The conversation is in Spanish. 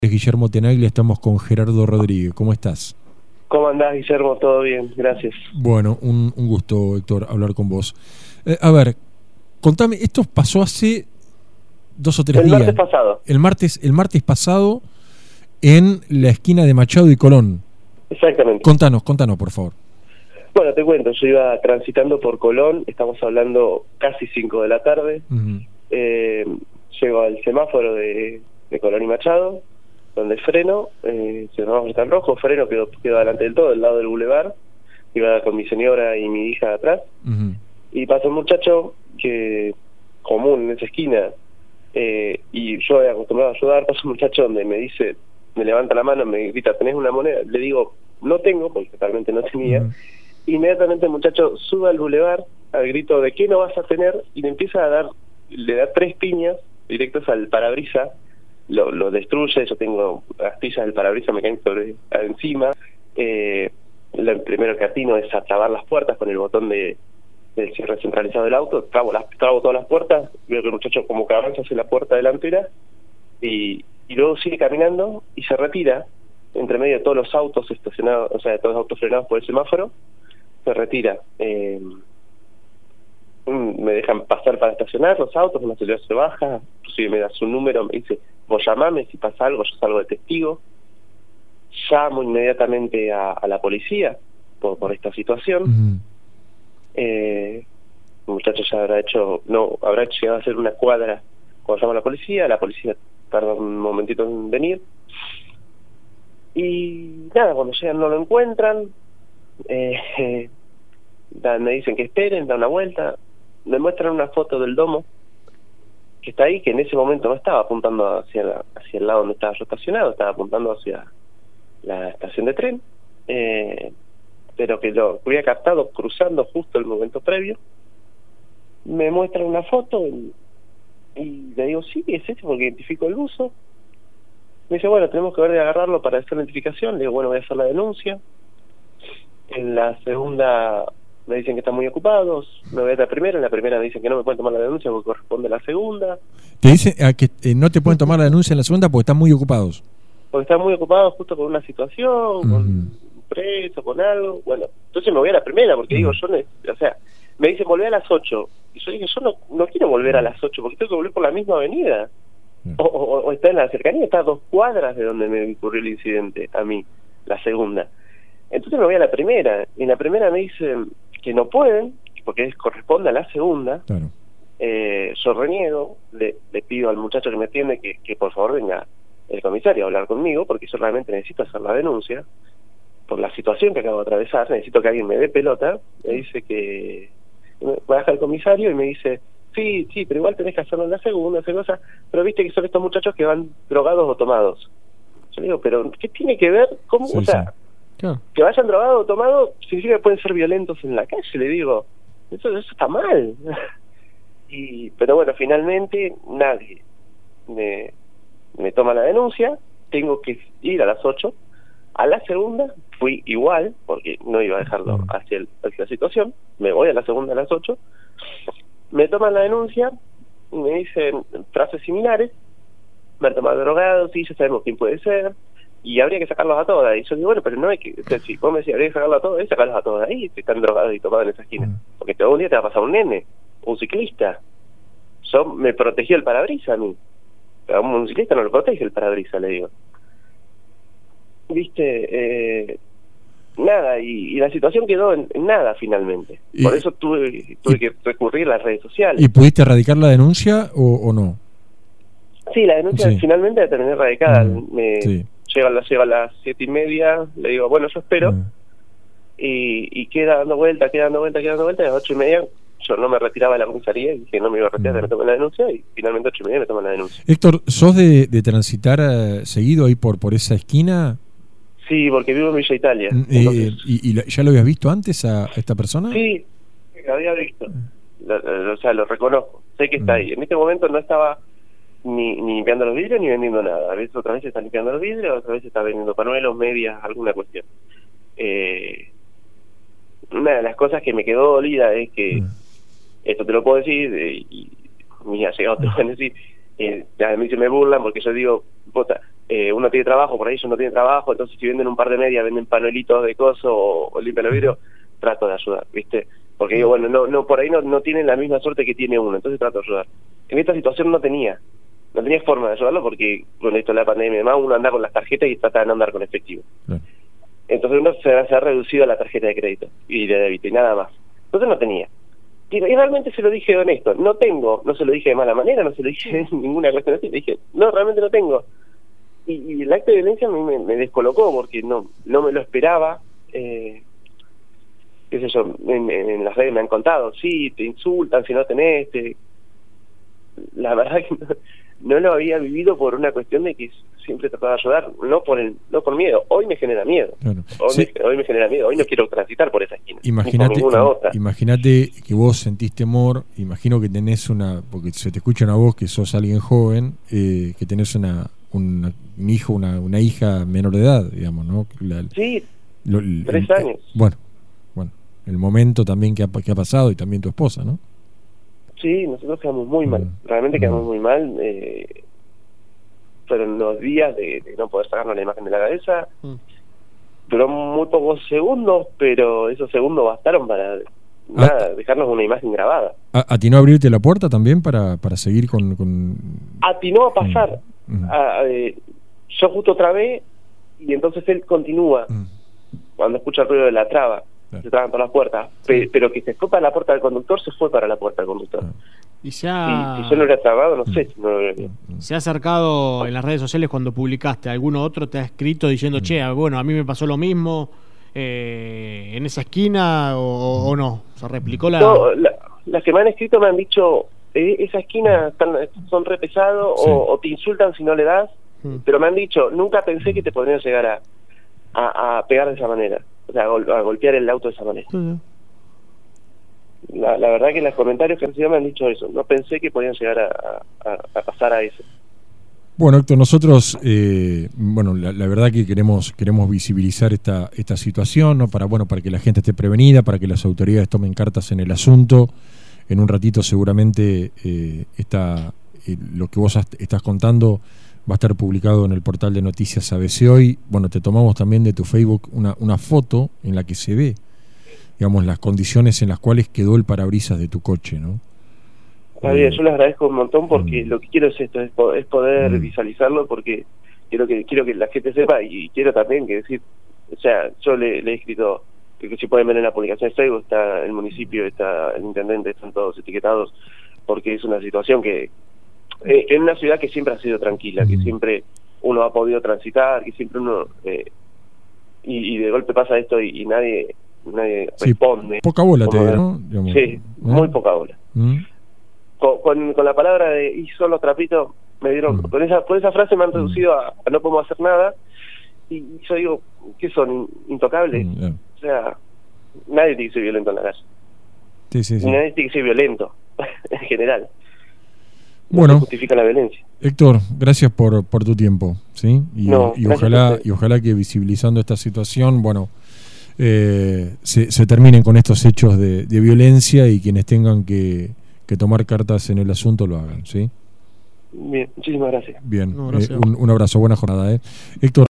Guillermo Tenaglia, estamos con Gerardo Rodríguez. ¿Cómo estás? ¿Cómo andás, Guillermo? Todo bien, gracias. Bueno, un gusto, Héctor, hablar con vos. A ver, contame, esto pasó hace 2 o 3 días. El martes pasado. El martes pasado en la esquina de Machado y Colón. Exactamente. Contanos, por favor. Bueno, te cuento, yo iba transitando por Colón, estamos hablando casi 5 de la tarde. Llego al semáforo de Colón y Machado, donde freno, el semáforo está en rojo, freno, quedo delante del todo, del lado del bulevar, iba con mi señora y mi hija atrás, y pasa un muchacho que común en esa esquina, y yo he acostumbrado a ayudar, pasa un muchacho donde me dice, me levanta la mano, me grita, ¿tenés una moneda? Le digo, no tengo, porque totalmente no tenía. Inmediatamente el muchacho sube al bulevar al grito de ¿qué no vas a tener? Y le empieza a dar, le da 3 piñas directos al parabrisas, lo destruye. Yo tengo astillas del parabrisas, me caen encima. Lo primero que atino es a trabar las puertas con el botón del cierre centralizado del auto, trabo todas las puertas, veo que el muchacho como que avanza hacia la puerta delantera y luego sigue caminando y se retira entre medio de todos los autos estacionados, o sea, de todos los autos frenados por el semáforo, se retira. Me dejan pasar para estacionar los autos, una señora se baja, inclusive me da su número, me dice, vos llamame si pasa algo, yo salgo de testigo. Llamo inmediatamente a la policía por esta situación. El muchacho ya habrá llegado a hacer una cuadra cuando llama a la policía tarda un momentito en venir. Y nada, cuando llegan no lo encuentran, me dicen que esperen, da una vuelta, me muestran una foto del domo que está ahí, que en ese momento no estaba apuntando hacia el lado donde estaba yo estacionado, estaba apuntando hacia la estación de tren, pero que lo había captado cruzando justo el momento previo. Me muestran una foto y le digo, sí, es ese porque identifico el buzo. Me dice, bueno, tenemos que ver de agarrarlo para hacer la identificación. Le digo, bueno, voy a hacer la denuncia. En la segunda me dicen que están muy ocupados. Me voy a la primera. En la primera me dicen que no me pueden tomar la denuncia porque corresponde a la segunda. Te dicen que no te pueden tomar la denuncia en la segunda porque están muy ocupados. Porque están muy ocupados justo con una situación, con un preso, con algo. Bueno, entonces me voy a la primera porque digo, me dicen volver a las 8. Y yo dije, yo no quiero volver a las 8 porque tengo que volver por la misma avenida. O está en la cercanía, está a 2 cuadras de donde me ocurrió el incidente, a mí, la segunda. Entonces me voy a la primera, y en la primera me dicen que no pueden, porque corresponde a la segunda. Claro. Yo reniego, le pido al muchacho que me atiende que por favor venga el comisario a hablar conmigo, porque yo realmente necesito hacer la denuncia, por la situación que acabo de atravesar, necesito que alguien me dé pelota. Me dice que baja el comisario y me dice, sí, pero igual tenés que hacerlo en la segunda, hacer cosas, pero viste que son estos muchachos que van drogados o tomados. Yo le digo, pero ¿qué tiene que ver? ¿Cómo? Sí, o sea, claro, que vayan drogados o tomados significa que pueden ser violentos en la calle. Le digo, eso está mal. Pero bueno, finalmente nadie me toma la denuncia, tengo que ir a las 8. A la segunda fui igual, porque no iba a dejarlo hacia la situación. Me voy a la segunda a las 8. Me toman la denuncia y me dicen frases similares. Me han tomado drogados, sí, ya sabemos quién puede ser, y habría que sacarlos a todas. Y yo digo, bueno, pero no hay que, si vos me decís, habría que sacarlos a todas, hay que sacarlos a todas ahí, si están drogados y tomados en esa esquina. Porque todo un día te va a pasar un nene, un ciclista. Yo me protegió el parabrisas a mí. Pero a un ciclista no lo protege el parabrisas, le digo. Viste, nada, y la situación quedó en nada finalmente. Por eso tuve que recurrir a las redes sociales. ¿Y pudiste erradicar la denuncia o no? Sí, la denuncia finalmente la terminé radicada. Llega a las 7:30, le digo, bueno, yo espero, y queda dando vuelta, y a las 8:30 yo no me retiraba de la comisaría, y dije no me iba a retirar, me toman la denuncia, y finalmente 8:30 me toman la denuncia. Héctor, ¿sos de transitar seguido ahí por esa esquina? Sí, porque vivo en Villa Italia. ¿Y ya lo habías visto antes a esta persona? Sí, lo había visto. O sea, lo reconozco. Sé que está ahí. En este momento no estaba ni limpiando los vidrios ni vendiendo nada. A veces otra vez está limpiando los vidrios, otra vez está vendiendo panuelos, medias, alguna cuestión. Una de las cosas que me quedó dolida es que, esto te lo puedo decir, y me ha llegado, te lo van a decir, a mí se me burlan porque yo digo, uno tiene trabajo, por ahí ellos no tienen trabajo, entonces si venden un par de medias, venden panuelitos de coso o limpian el vidrio, trato de ayudar, ¿viste? Porque digo, bueno, no por ahí no tienen la misma suerte que tiene uno, entonces trato de ayudar. En esta situación no tenía forma de ayudarlo porque con esto de la pandemia y demás, uno anda con las tarjetas y trata de no andar con efectivo. Claro. Entonces uno se ha reducido a la tarjeta de crédito y de débito y nada más. Entonces no tenía. Y realmente se lo dije honesto, no tengo, no se lo dije de mala manera, no se lo dije de ninguna cuestión así, le dije, no, realmente no tengo. Y el acto de violencia a mí me descolocó porque no me lo esperaba. Qué sé yo, en las redes me han contado, sí, te insultan si no tenés, la verdad que no lo había vivido por una cuestión de que siempre trataba de ayudar, no por miedo. Hoy me genera miedo. Claro. Hoy me genera miedo. Hoy no quiero transitar por esa esquina. Imagínate que vos sentís temor. Imagino que tenés porque se te escucha una voz que sos alguien joven, que tenés un hijo, una hija menor de edad, digamos, ¿no? Sí, 3 años. Bueno, el momento también que ha pasado y también tu esposa, ¿no? Sí, nosotros quedamos muy mal, realmente quedamos muy mal. Fueron los días de no poder sacarnos la imagen de la cabeza. Duró muy pocos segundos, pero esos segundos bastaron para dejarnos una imagen grabada. ¿Atinó a abrirte la puerta también para seguir con...? Atinó a pasar. Yo justo trabé y entonces él continúa. Cuando escucha el ruido de la traba, se traban todas las puertas, pero que se fue para la puerta del conductor, se fue para la puerta del conductor. Y si yo no hubiera trabado, no sé si no lo hubiera. ¿Se ha acercado en las redes sociales cuando publicaste? ¿Alguno otro te ha escrito diciendo, che, bueno, a mí me pasó lo mismo en esa esquina o no? ¿Se replicó las que me han escrito me han dicho, esa esquina son re pesados o te insultan si no le das, pero me han dicho, nunca pensé que te podrían llegar a pegar de esa manera, o sea, a golpear el auto de esa manera. La verdad que los comentarios que recibo me han dicho eso, no pensé que podían llegar a pasar a eso. Bueno, Héctor, nosotros la verdad que queremos visibilizar esta situación, ¿no? Para que la gente esté prevenida, para que las autoridades tomen cartas en el asunto. En un ratito seguramente lo que vos estás contando va a estar publicado en el portal de Noticias ABC Hoy. Bueno, te tomamos también de tu Facebook una foto en la que se ve, digamos, las condiciones en las cuales quedó el parabrisas de tu coche, ¿no? Está bien, yo les agradezco un montón porque lo que quiero es esto, es poder visualizarlo, porque quiero que la gente sepa, y quiero también que decir, o sea, yo le he escrito, que si pueden ver en la publicación de Facebook, está el municipio, está el intendente, están todos etiquetados, porque es una situación que en una ciudad que siempre ha sido tranquila, que siempre uno ha podido transitar, que siempre uno y de golpe pasa esto y nadie responde. Poca bola te dio, ¿no? Digamos, sí, muy poca bola. Con la palabra de y solo trapito me dieron, por esa frase me han reducido a no podemos hacer nada, y yo digo, ¿qué son? ¿Intocables? O sea, nadie tiene que ser violento en la calle. Sí. Nadie tiene que ser violento en general. Bueno, no se justifica la violencia. Héctor, gracias por tu tiempo, ¿sí? Y ojalá que visibilizando esta situación, se terminen con estos hechos de violencia, y quienes tengan que tomar cartas en el asunto lo hagan, ¿sí? Bien, muchísimas gracias. Bien, un abrazo, buena jornada, Héctor.